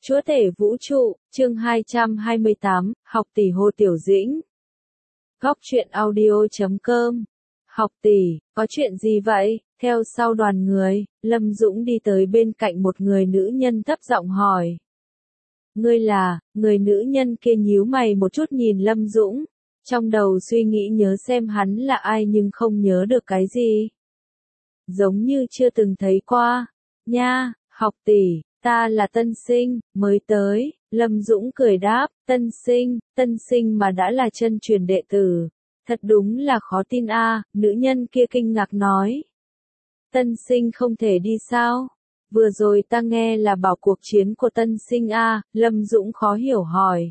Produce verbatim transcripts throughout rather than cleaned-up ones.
Chúa tể vũ trụ, chương hai trăm hai mươi tám, học tỷ Hồ Tiểu Dĩnh. Góc truyện audio chấm com. Học tỷ, có chuyện gì vậy? Theo sau đoàn người, Lâm Dũng đi tới bên cạnh một người nữ nhân thấp giọng hỏi. Ngươi là, người nữ nhân kia nhíu mày một chút nhìn Lâm Dũng. Trong đầu suy nghĩ nhớ xem hắn là ai nhưng không nhớ được cái gì. Giống như chưa từng thấy qua. Nha, học tỷ. Ta là tân sinh, mới tới, Lâm Dũng cười đáp, tân sinh, tân sinh mà đã là chân truyền đệ tử. Thật đúng là khó tin a, à, nữ nhân kia kinh ngạc nói. Tân sinh không thể đi sao? Vừa rồi ta nghe là bảo cuộc chiến của tân sinh a, à, Lâm Dũng khó hiểu hỏi.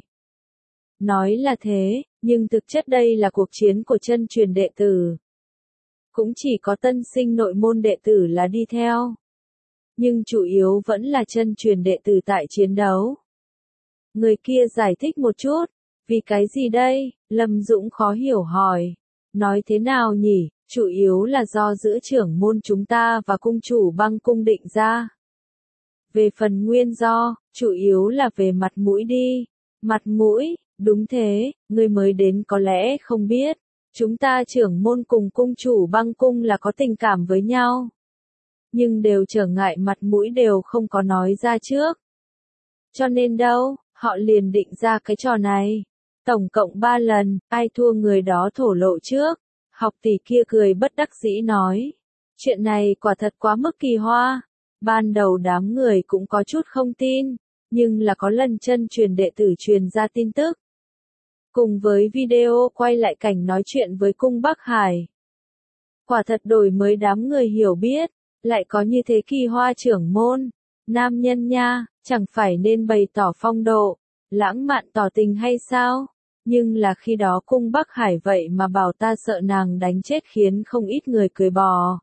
Nói là thế, nhưng thực chất đây là cuộc chiến của chân truyền đệ tử. Cũng chỉ có tân sinh nội môn đệ tử là đi theo. Nhưng chủ yếu vẫn là chân truyền đệ tử tại chiến đấu. Người kia giải thích một chút, vì cái gì đây? Lâm Dũng khó hiểu hỏi. Nói thế nào nhỉ? Chủ yếu là do giữa trưởng môn chúng ta và cung chủ băng cung định ra. Về phần nguyên do, chủ yếu là về mặt mũi đi. Mặt mũi, đúng thế, người mới đến có lẽ không biết. Chúng ta trưởng môn cùng cung chủ băng cung là có tình cảm với nhau. Nhưng đều trở ngại mặt mũi đều không có nói ra trước. Cho nên đâu, họ liền định ra cái trò này. Tổng cộng ba lần, ai thua người đó thổ lộ trước. Học tỷ kia cười bất đắc dĩ nói. Chuyện này quả thật quá mức kỳ hoa. Ban đầu đám người cũng có chút không tin, nhưng là có lần chân truyền đệ tử truyền ra tin tức. Cùng với video quay lại cảnh nói chuyện với cung Bắc Hải. Quả thật đổi mới đám người hiểu biết. Lại có như thế kỳ hoa trưởng môn, nam nhân nha, chẳng phải nên bày tỏ phong độ, lãng mạn tỏ tình hay sao? Nhưng là khi đó cung Bắc Hải vậy mà bảo ta sợ nàng đánh chết khiến không ít người cười bò.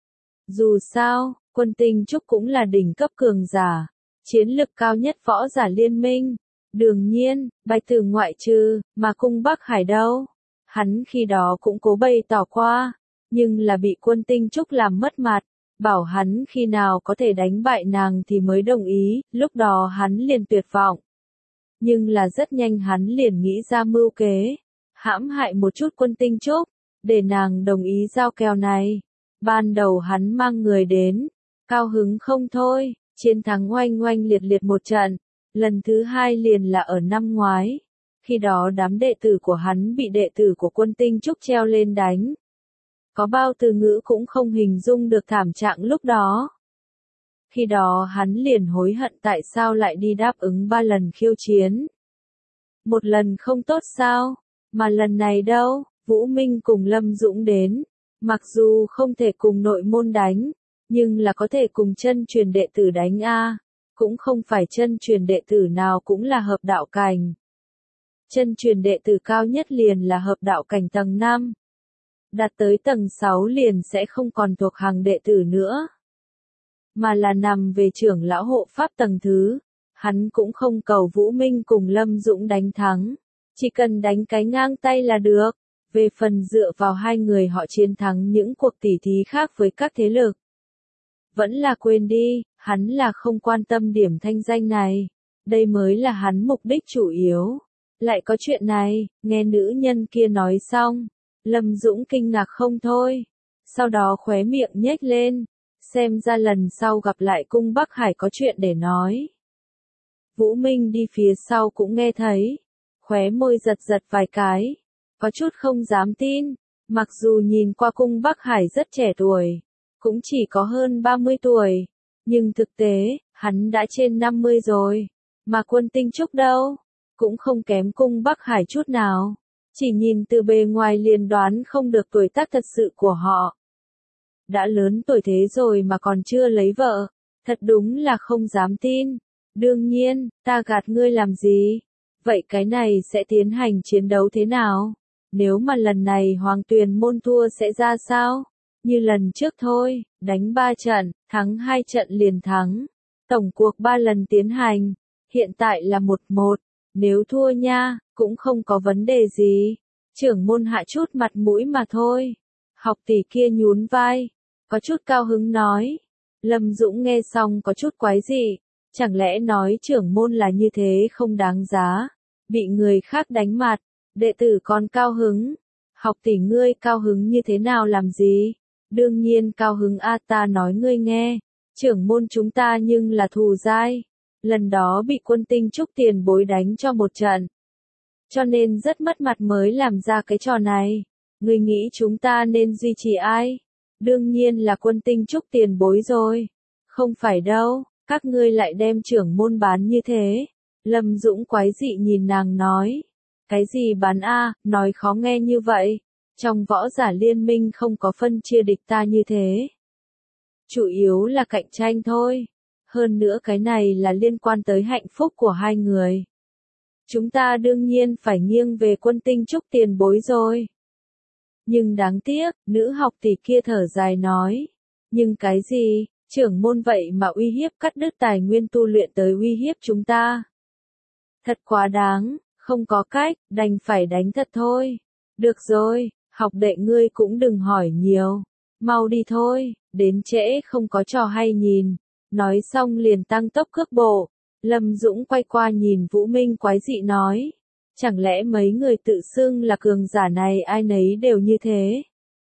Dù sao, quân tinh trúc cũng là đỉnh cấp cường giả, chiến lực cao nhất võ giả liên minh. Đương nhiên, Bạch Tử ngoại trừ, mà cung Bắc Hải đâu? Hắn khi đó cũng cố bày tỏ qua, nhưng là bị quân tinh trúc làm mất mặt. Bảo hắn khi nào có thể đánh bại nàng thì mới đồng ý, lúc đó hắn liền tuyệt vọng. Nhưng là rất nhanh hắn liền nghĩ ra mưu kế, hãm hại một chút quân tinh trúc, để nàng đồng ý giao kèo này. Ban đầu hắn mang người đến, cao hứng không thôi, chiến thắng oanh oanh liệt liệt một trận, lần thứ hai liền là ở năm ngoái. Khi đó đám đệ tử của hắn bị đệ tử của quân tinh trúc treo lên đánh. Có bao từ ngữ cũng không hình dung được thảm trạng lúc đó. Khi đó hắn liền hối hận tại sao lại đi đáp ứng ba lần khiêu chiến. Một lần không tốt sao, mà lần này đâu, Vũ Minh cùng Lâm Dũng đến. Mặc dù không thể cùng nội môn đánh, nhưng là có thể cùng chân truyền đệ tử đánh a, cũng không phải chân truyền đệ tử nào cũng là hợp đạo cảnh. Chân truyền đệ tử cao nhất liền là hợp đạo cảnh tầng năm. Đạt tới tầng sáu liền sẽ không còn thuộc hàng đệ tử nữa, mà là nằm về trưởng lão hộ pháp tầng thứ. Hắn cũng không cầu Vũ Minh cùng Lâm Dũng đánh thắng, chỉ cần đánh cái ngang tay là được. Về phần dựa vào hai người họ chiến thắng những cuộc tỉ thí khác với các thế lực, vẫn là quên đi, hắn là không quan tâm điểm thanh danh này. Đây mới là hắn mục đích chủ yếu. Lại có chuyện này, nghe nữ nhân kia nói xong. Lâm Dũng kinh ngạc không thôi, sau đó khóe miệng nhếch lên, xem ra lần sau gặp lại cung Bắc Hải có chuyện để nói. Vũ Minh đi phía sau cũng nghe thấy, khóe môi giật giật vài cái, có chút không dám tin, mặc dù nhìn qua cung Bắc Hải rất trẻ tuổi, cũng chỉ có hơn ba mươi tuổi, nhưng thực tế, hắn đã trên năm mươi rồi, mà quân tinh trúc đâu, cũng không kém cung Bắc Hải chút nào. Chỉ nhìn từ bề ngoài liền đoán không được tuổi tác thật sự của họ. Đã lớn tuổi thế rồi mà còn chưa lấy vợ, thật đúng là không dám tin. Đương nhiên, ta gạt ngươi làm gì? Vậy cái này sẽ tiến hành chiến đấu thế nào? Nếu mà lần này Hoàng Tuyền môn thua sẽ ra sao? Như lần trước thôi, đánh ba trận, thắng hai trận liền thắng. Tổng cuộc ba lần tiến hành, hiện tại là một một. Nếu thua nha, cũng không có vấn đề gì. Trưởng môn hạ chút mặt mũi mà thôi. Học tỷ kia nhún vai, có chút cao hứng nói. Lâm Dũng nghe xong có chút quái dị. Chẳng lẽ nói trưởng môn là như thế không đáng giá, bị người khác đánh mặt, đệ tử còn cao hứng. Học tỷ ngươi cao hứng như thế nào làm gì? Đương nhiên cao hứng a, ta nói ngươi nghe, trưởng môn chúng ta nhưng là thù dai. Lần đó bị Quân Tinh Trúc tiền bối đánh cho một trận. Cho nên rất mất mặt mới làm ra cái trò này. Ngươi nghĩ chúng ta nên duy trì ai? Đương nhiên là Quân Tinh Trúc tiền bối rồi. Không phải đâu, các ngươi lại đem trưởng môn bán như thế. Lâm Dũng quái dị nhìn nàng nói. Cái gì bán a, nói khó nghe như vậy. Trong võ giả liên minh không có phân chia địch ta như thế. Chủ yếu là cạnh tranh thôi. Hơn nữa cái này là liên quan tới hạnh phúc của hai người. Chúng ta đương nhiên phải nghiêng về Quân Tinh Trúc tiền bối rồi. Nhưng đáng tiếc, nữ học tỷ kia thở dài nói. Nhưng cái gì, trưởng môn vậy mà uy hiếp cắt đứt tài nguyên tu luyện tới uy hiếp chúng ta. Thật quá đáng, không có cách, đành phải đánh thật thôi. Được rồi, học đệ ngươi cũng đừng hỏi nhiều. Mau đi thôi, đến trễ không có trò hay nhìn. Nói xong liền tăng tốc cước bộ. Lâm Dũng quay qua nhìn Vũ Minh quái dị nói. Chẳng lẽ mấy người tự xưng là cường giả này ai nấy đều như thế?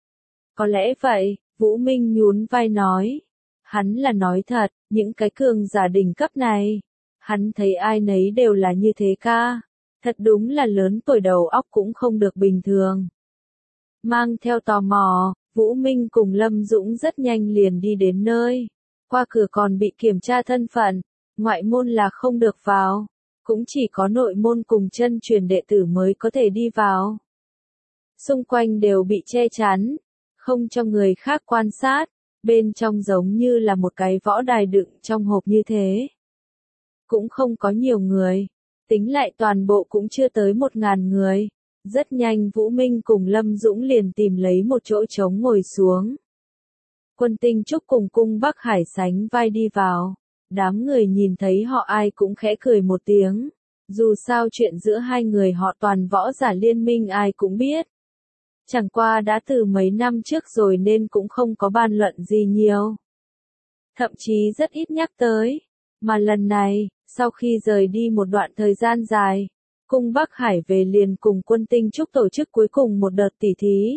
Có lẽ vậy, Vũ Minh nhún vai nói. Hắn là nói thật, những cái cường giả đỉnh cấp này. Hắn thấy ai nấy đều là như thế ca. Thật đúng là lớn tuổi đầu óc cũng không được bình thường. Mang theo tò mò, Vũ Minh cùng Lâm Dũng rất nhanh liền đi đến nơi. Qua cửa còn bị kiểm tra thân phận, ngoại môn là không được vào. Cũng chỉ có nội môn cùng chân truyền đệ tử mới có thể đi vào. Xung quanh đều bị che chắn, không cho người khác quan sát, bên trong giống như là một cái võ đài đựng trong hộp như thế. Cũng không có nhiều người, tính lại toàn bộ cũng chưa tới một ngàn người. Rất nhanh Vũ Minh cùng Lâm Dũng liền tìm lấy một chỗ trống ngồi xuống. Quân Tinh Trúc cùng Cung Bắc Hải sánh vai đi vào. Đám người nhìn thấy họ ai cũng khẽ cười một tiếng. Dù sao chuyện giữa hai người họ toàn võ giả liên minh ai cũng biết. Chẳng qua đã từ mấy năm trước rồi nên cũng không có bàn luận gì nhiều. Thậm chí rất ít nhắc tới. Mà lần này, sau khi rời đi một đoạn thời gian dài, Cung Bắc Hải về liền cùng Quân Tinh Trúc tổ chức cuối cùng một đợt tỉ thí.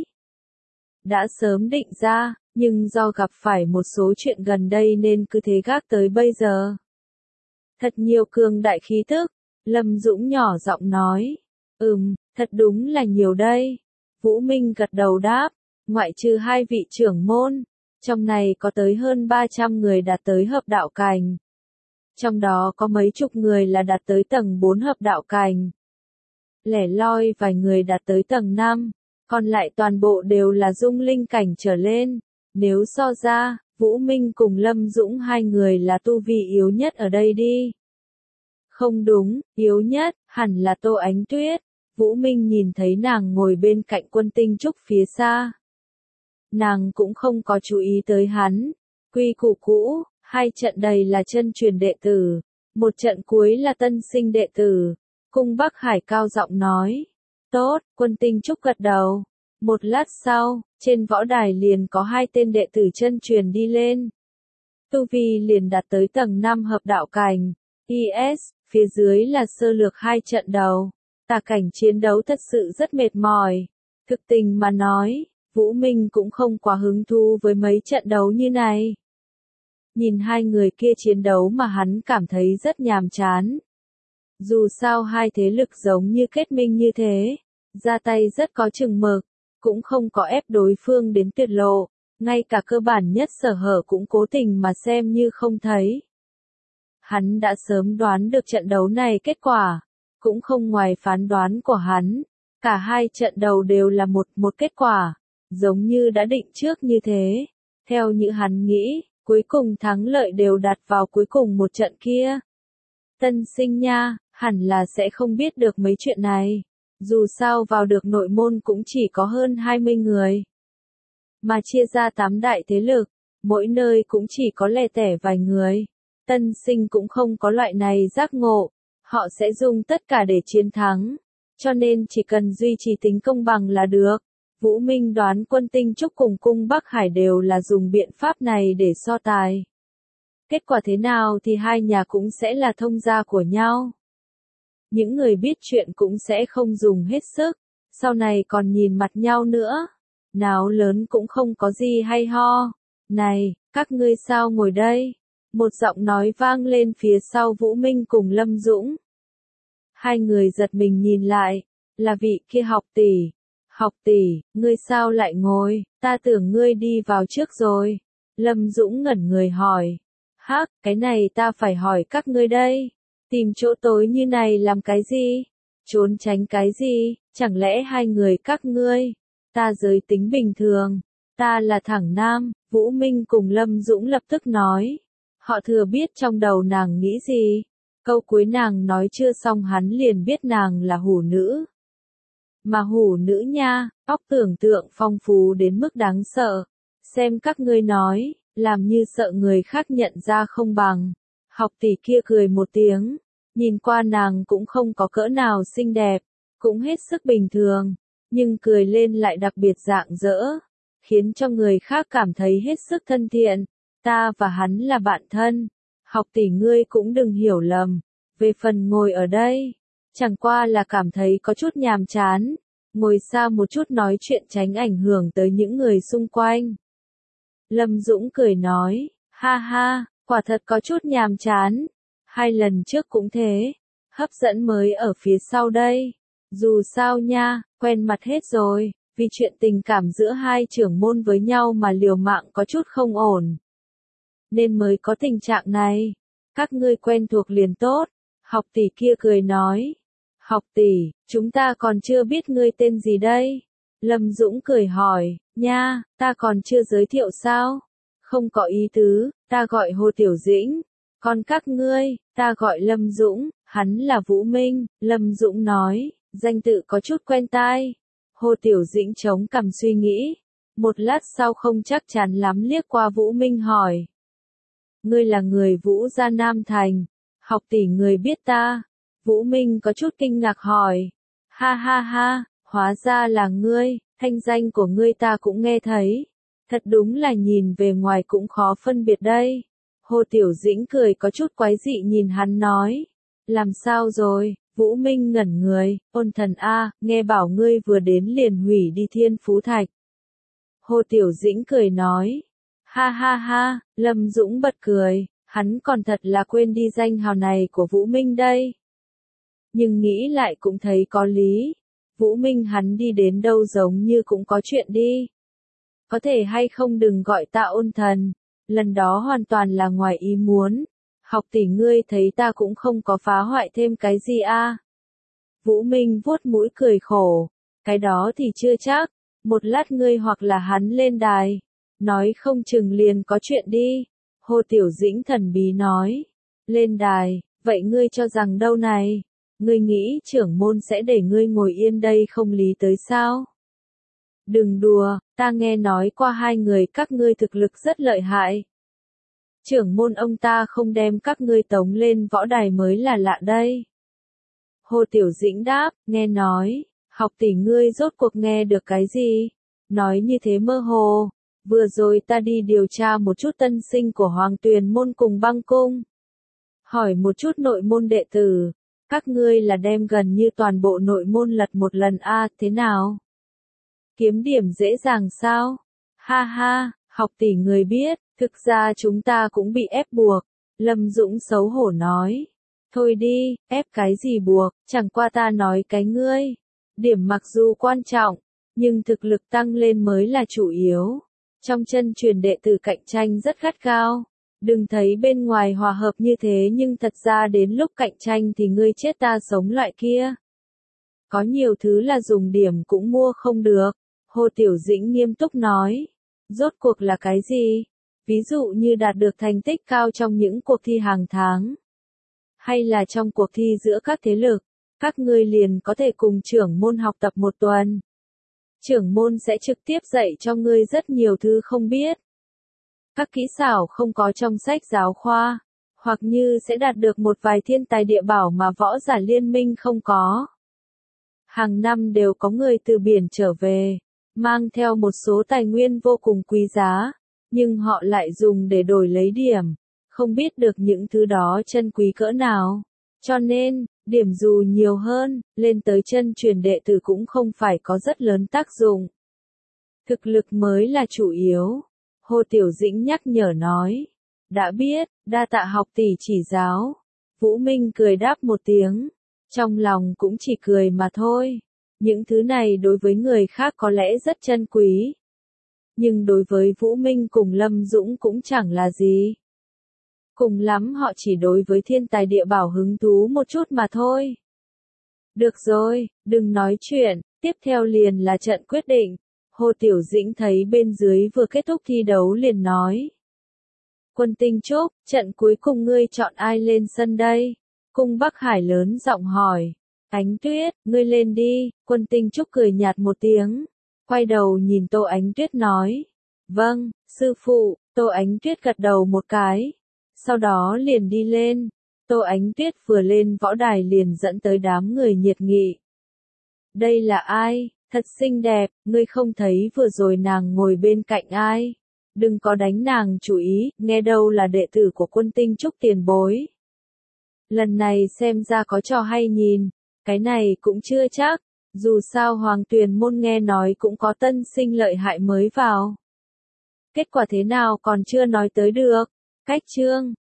Đã sớm định ra, nhưng do gặp phải một số chuyện gần đây nên cứ thế gác tới bây giờ. Thật nhiều cường đại khí tức, Lâm Dũng nhỏ giọng nói. Ừm, thật đúng là nhiều đây. Vũ Minh gật đầu đáp, ngoại trừ hai vị trưởng môn, trong này có tới hơn ba trăm người đạt tới hợp đạo cảnh. Trong đó có mấy chục người là đạt tới tầng bốn hợp đạo cảnh. Lẻ loi vài người đạt tới tầng năm, còn lại toàn bộ đều là dung linh cảnh trở lên. Nếu so ra, Vũ Minh cùng Lâm Dũng hai người là tu vi yếu nhất ở đây đi. Không đúng, yếu nhất, hẳn là Tô Ánh Tuyết. Vũ Minh nhìn thấy nàng ngồi bên cạnh Quân Tinh Trúc phía xa. Nàng cũng không có chú ý tới hắn. Quy củ cũ, hai trận đầy là chân truyền đệ tử, một trận cuối là tân sinh đệ tử. Cung Bắc Hải cao giọng nói. Tốt, Quân Tinh Trúc gật đầu. Một lát sau, trên võ đài liền có hai tên đệ tử chân truyền đi lên. Tu vi liền đạt tới tầng năm hợp đạo cảnh. i ét, phía dưới là sơ lược hai trận đầu. Tà cảnh chiến đấu thật sự rất mệt mỏi. Thực tình mà nói, Vũ Minh cũng không quá hứng thú với mấy trận đấu như này. Nhìn hai người kia chiến đấu mà hắn cảm thấy rất nhàm chán. Dù sao hai thế lực giống như kết minh như thế, ra tay rất có chừng mực, cũng không có ép đối phương đến tuyệt lộ, ngay cả cơ bản nhất sở hở cũng cố tình mà xem như không thấy. Hắn đã sớm đoán được trận đấu này kết quả, cũng không ngoài phán đoán của hắn, cả hai trận đầu đều là một một kết quả, giống như đã định trước như thế. Theo như hắn nghĩ, cuối cùng thắng lợi đều đặt vào cuối cùng một trận kia. Tân sinh nha, hẳn là sẽ không biết được mấy chuyện này. Dù sao vào được nội môn cũng chỉ có hơn hai mươi người. Mà chia ra tám đại thế lực, mỗi nơi cũng chỉ có lẻ tẻ vài người. Tân sinh cũng không có loại này giác ngộ. Họ sẽ dùng tất cả để chiến thắng. Cho nên chỉ cần duy trì tính công bằng là được. Vũ Minh đoán Quân Tinh Trúc cùng Cung Bắc Hải đều là dùng biện pháp này để so tài. Kết quả thế nào thì hai nhà cũng sẽ là thông gia của nhau. Những người biết chuyện cũng sẽ không dùng hết sức, sau này còn nhìn mặt nhau nữa. Náo lớn cũng không có gì hay ho. Này, các ngươi sao ngồi đây? Một giọng nói vang lên phía sau Vũ Minh cùng Lâm Dũng. Hai người giật mình nhìn lại, là vị kia Học tỷ. Học tỷ, ngươi sao lại ngồi, ta tưởng ngươi đi vào trước rồi. Lâm Dũng ngẩn người hỏi. Hắc, cái này ta phải hỏi các ngươi đây. Tìm chỗ tối như này làm cái gì? Trốn tránh cái gì? Chẳng lẽ hai người các ngươi? Ta giới tính bình thường. Ta là thẳng nam, Vũ Minh cùng Lâm Dũng lập tức nói. Họ thừa biết trong đầu nàng nghĩ gì. Câu cuối nàng nói chưa xong hắn liền biết nàng là hủ nữ. Mà hủ nữ nha, óc tưởng tượng phong phú đến mức đáng sợ. Xem các ngươi nói, làm như sợ người khác nhận ra không bằng. Học tỷ kia cười một tiếng, nhìn qua nàng cũng không có cỡ nào xinh đẹp, cũng hết sức bình thường, nhưng cười lên lại đặc biệt rạng rỡ, khiến cho người khác cảm thấy hết sức thân thiện. Ta và hắn là bạn thân. Học tỷ ngươi cũng đừng hiểu lầm. Về phần ngồi ở đây, chẳng qua là cảm thấy có chút nhàm chán, ngồi xa một chút nói chuyện tránh ảnh hưởng tới những người xung quanh. Lâm Dũng cười nói, ha ha, quả thật có chút nhàm chán. Hai lần trước cũng thế, hấp dẫn mới ở phía sau đây. Dù sao nha, quen mặt hết rồi, vì chuyện tình cảm giữa hai trưởng môn với nhau mà liều mạng có chút không ổn. Nên mới có tình trạng này. Các ngươi quen thuộc liền tốt. Học tỷ kia cười nói. Học tỷ, chúng ta còn chưa biết ngươi tên gì đây? Lâm Dũng cười hỏi, nha, ta còn chưa giới thiệu sao? Không có ý tứ, ta gọi Hồ Tiểu Dĩnh. Còn các ngươi, ta gọi Lâm Dũng, hắn là Vũ Minh. Lâm Dũng nói, danh tự có chút quen tai. Hồ Tiểu Dĩnh chống cằm suy nghĩ. Một lát sau không chắc chắn lắm liếc qua Vũ Minh hỏi. Ngươi là người Vũ gia Nam Thành. Học tỷ người biết ta. Vũ Minh có chút kinh ngạc hỏi. Ha ha ha, hóa ra là ngươi, thanh danh của ngươi ta cũng nghe thấy. Thật đúng là nhìn về ngoài cũng khó phân biệt đây. Hồ Tiểu Dĩnh cười có chút quái dị nhìn hắn nói. Làm sao rồi? Vũ Minh ngẩn người, ôn thần a, nghe bảo ngươi vừa đến liền hủy đi Thiên Phú Thạch. Hồ Tiểu Dĩnh cười nói. Ha ha ha, Lâm Dũng bật cười, hắn còn thật là quên đi danh hào này của Vũ Minh đây. Nhưng nghĩ lại cũng thấy có lý. Vũ Minh hắn đi đến đâu giống như cũng có chuyện đi. Có thể hay không đừng gọi ta ôn thần. Lần đó hoàn toàn là ngoài ý muốn. Học tỷ ngươi thấy ta cũng không có phá hoại thêm cái gì a. Vũ Minh vuốt mũi cười khổ. Cái đó thì chưa chắc. Một lát ngươi hoặc là hắn lên đài. Nói không chừng liền có chuyện đi. Hồ Tiểu Dĩnh thần bí nói. Lên đài, vậy ngươi cho rằng đâu này? Ngươi nghĩ trưởng môn sẽ để ngươi ngồi yên đây không lý tới sao? Đừng đùa, ta nghe nói qua hai người các ngươi thực lực rất lợi hại. Trưởng môn ông ta không đem các ngươi tống lên võ đài mới là lạ đây. Hồ Tiểu Dĩnh đáp, nghe nói, học tỷ ngươi rốt cuộc nghe được cái gì? Nói như thế mơ hồ. Vừa rồi ta đi điều tra một chút tân sinh của Hoàng Tuyền môn cùng Băng cung. Hỏi một chút nội môn đệ tử. Các ngươi là đem gần như toàn bộ nội môn lật một lần a, à, thế nào? Kiếm điểm dễ dàng sao? Ha ha, học tỷ người biết, thực ra chúng ta cũng bị ép buộc. Lâm Dũng xấu hổ nói. Thôi đi, ép cái gì buộc, chẳng qua ta nói cái ngươi. Điểm mặc dù quan trọng, nhưng thực lực tăng lên mới là chủ yếu. Trong chân truyền đệ tử cạnh tranh rất gắt gao. Đừng thấy bên ngoài hòa hợp như thế nhưng thật ra đến lúc cạnh tranh thì ngươi chết ta sống loại kia. Có nhiều thứ là dùng điểm cũng mua không được. Hồ Tiểu Dĩnh nghiêm túc nói. Rốt cuộc là cái gì? Ví dụ như đạt được thành tích cao trong những cuộc thi hàng tháng. Hay là trong cuộc thi giữa các thế lực. Các ngươi liền có thể cùng trưởng môn học tập một tuần. Trưởng môn sẽ trực tiếp dạy cho ngươi rất nhiều thứ không biết. Các kỹ xảo không có trong sách giáo khoa, hoặc như sẽ đạt được một vài thiên tài địa bảo mà võ giả liên minh không có. Hàng năm đều có người từ biển trở về, mang theo một số tài nguyên vô cùng quý giá, nhưng họ lại dùng để đổi lấy điểm. không biết được những thứ đó chân quý cỡ nào. Cho nên, điểm dù nhiều hơn, lên tới chân truyền đệ tử cũng không phải có rất lớn tác dụng. Thực lực mới là chủ yếu. Hồ Tiểu Dĩnh nhắc nhở nói. Đã biết, đa tạ học tỷ chỉ giáo. Vũ Minh cười đáp một tiếng. Trong lòng cũng chỉ cười mà thôi. Những thứ này đối với người khác có lẽ rất chân quý. Nhưng đối với Vũ Minh cùng Lâm Dũng cũng chẳng là gì. Cùng lắm họ chỉ đối với thiên tài địa bảo hứng thú một chút mà thôi. Được rồi, đừng nói chuyện, tiếp theo liền là trận quyết định. Hồ Tiểu Dĩnh thấy bên dưới vừa kết thúc thi đấu liền nói. Quân Tinh Trúc, trận cuối cùng ngươi chọn ai lên sân đây? Cung Bắc Hải lớn giọng hỏi. Ánh Tuyết, ngươi lên đi, Quân Tinh Trúc cười nhạt một tiếng. Quay đầu nhìn Tô Ánh Tuyết nói. Vâng, sư phụ, Tô Ánh Tuyết gật đầu một cái. Sau đó liền đi lên. Tô Ánh Tuyết vừa lên võ đài liền dẫn tới đám người nhiệt nghị. Đây là ai? Thật xinh đẹp, ngươi không thấy vừa rồi nàng ngồi bên cạnh ai? Đừng có đánh nàng chú ý, nghe đâu là đệ tử của Quân Tinh Trúc tiền bối. Lần này xem ra có trò hay nhìn, cái này cũng chưa chắc, dù sao Hoàng Tuyền môn nghe nói cũng có tân sinh lợi hại mới vào. Kết quả thế nào còn chưa nói tới được. Cách chương